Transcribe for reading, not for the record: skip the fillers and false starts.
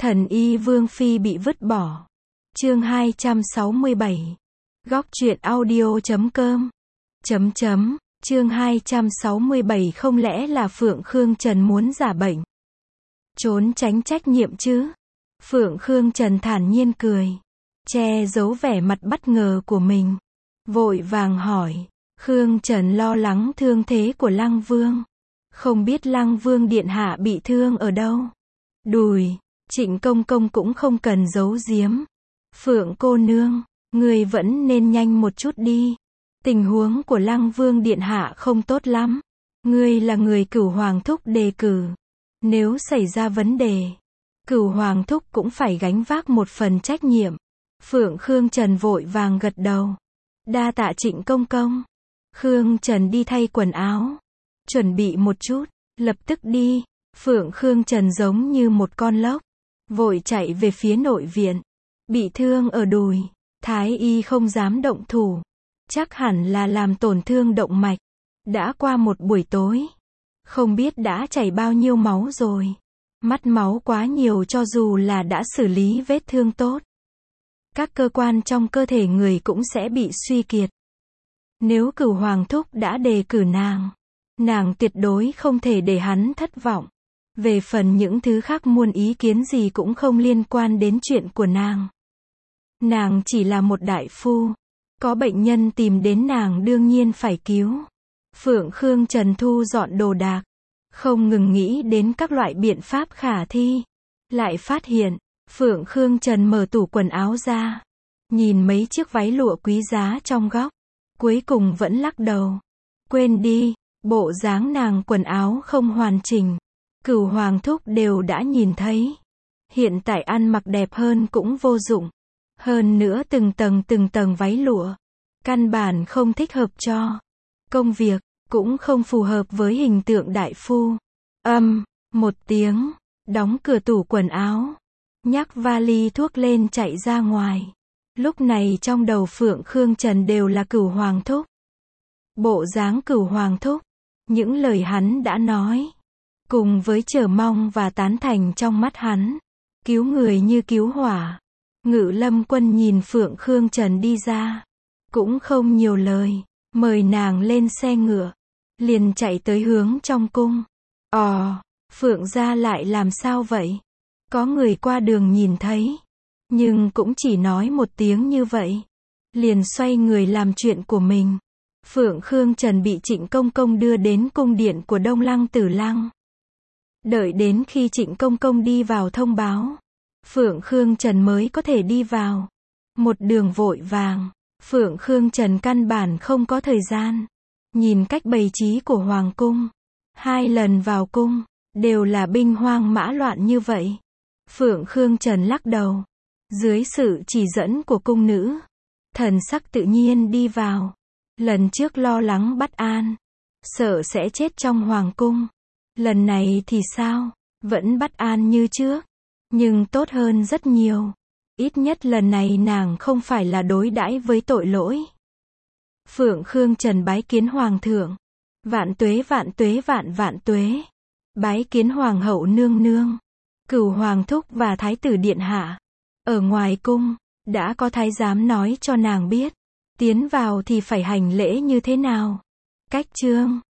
Thần y Vương Phi bị vứt bỏ. Chương 267. Góc truyện audio.com. Chương 267 không lẽ là Phượng Khương Trần muốn giả bệnh, trốn tránh trách nhiệm chứ? Phượng Khương Trần thản nhiên cười, che giấu vẻ mặt bất ngờ của mình, vội vàng hỏi. Khương Trần lo lắng thương thế của Lăng Vương. Không biết Lăng Vương điện hạ bị thương ở đâu? Đùi. Trịnh công công cũng không cần giấu giếm. Phượng cô nương, người vẫn nên nhanh một chút đi. Tình huống của Lăng Vương điện hạ không tốt lắm. Ngươi là người Cửu Hoàng thúc đề cử. Nếu xảy ra vấn đề, Cửu Hoàng thúc cũng phải gánh vác một phần trách nhiệm. Phượng Khương Trần vội vàng gật đầu. Đa tạ Trịnh công công. Khương Trần đi thay quần áo, chuẩn bị một chút, lập tức đi. Phượng Khương Trần giống như một con lốc, vội chạy về phía nội viện. Bị thương ở đùi, thái y không dám động thủ, chắc hẳn là làm tổn thương động mạch. Đã qua một buổi tối, không biết đã chảy bao nhiêu máu rồi. Mất máu quá nhiều cho dù là đã xử lý vết thương tốt, các cơ quan trong cơ thể người cũng sẽ bị suy kiệt. Nếu Cửu Hoàng thúc đã đề cử nàng tuyệt đối không thể để hắn thất vọng. Về phần những thứ khác muôn ý kiến gì cũng không liên quan đến chuyện của nàng. Nàng chỉ là một đại phu, có bệnh nhân tìm đến nàng đương nhiên phải cứu. Phượng Khương Trần thu dọn đồ đạc, không ngừng nghĩ đến các loại biện pháp khả thi. Lại phát hiện, Phượng Khương Trần mở tủ quần áo ra, nhìn mấy chiếc váy lụa quý giá trong góc, cuối cùng vẫn lắc đầu. Quên đi, bộ dáng nàng quần áo không hoàn chỉnh, Cửu Hoàng thúc đều đã nhìn thấy. Hiện tại ăn mặc đẹp hơn cũng vô dụng. Hơn nữa từng tầng váy lụa, căn bản không thích hợp cho công việc, cũng không phù hợp với hình tượng đại phu. Một tiếng, đóng cửa tủ quần áo, nhắc vali thuốc lên chạy ra ngoài. Lúc này trong đầu Phượng Khương Trần đều là Cửu Hoàng thúc. Bộ dáng Cửu Hoàng thúc, những lời hắn đã nói, cùng với chờ mong và tán thành trong mắt hắn, cứu người như cứu hỏa. Ngự Lâm Quân nhìn Phượng Khương Trần đi ra, cũng không nhiều lời, mời nàng lên xe ngựa, liền chạy tới hướng trong cung. Phượng gia lại làm sao vậy? Có người qua đường nhìn thấy, nhưng cũng chỉ nói một tiếng như vậy, liền xoay người làm chuyện của mình. Phượng Khương Trần bị Trịnh công công đưa đến cung điện của Đông Lăng Tử Lăng. Đợi đến khi Trịnh công công đi vào thông báo, Phượng Khương Trần mới có thể đi vào. Một đường vội vàng, Phượng Khương Trần căn bản không có thời gian. Nhìn cách bày trí của Hoàng cung, 2 lần vào cung, đều là binh hoang mã loạn như vậy. Phượng Khương Trần lắc đầu. Dưới sự chỉ dẫn của cung nữ, thần sắc tự nhiên đi vào. Lần trước lo lắng bất an, sợ sẽ chết trong Hoàng cung. Lần này thì sao? Vẫn bất an như trước, nhưng tốt hơn rất nhiều. Ít nhất lần này nàng không phải là đối đãi với tội lỗi. Phượng Khương Trần bái kiến Hoàng thượng. Vạn tuế vạn tuế vạn vạn tuế. Bái kiến Hoàng hậu nương nương. Cửu Hoàng thúc và Thái tử điện hạ. Ở ngoài cung, đã có thái giám nói cho nàng biết, tiến vào thì phải hành lễ như thế nào. Cách chương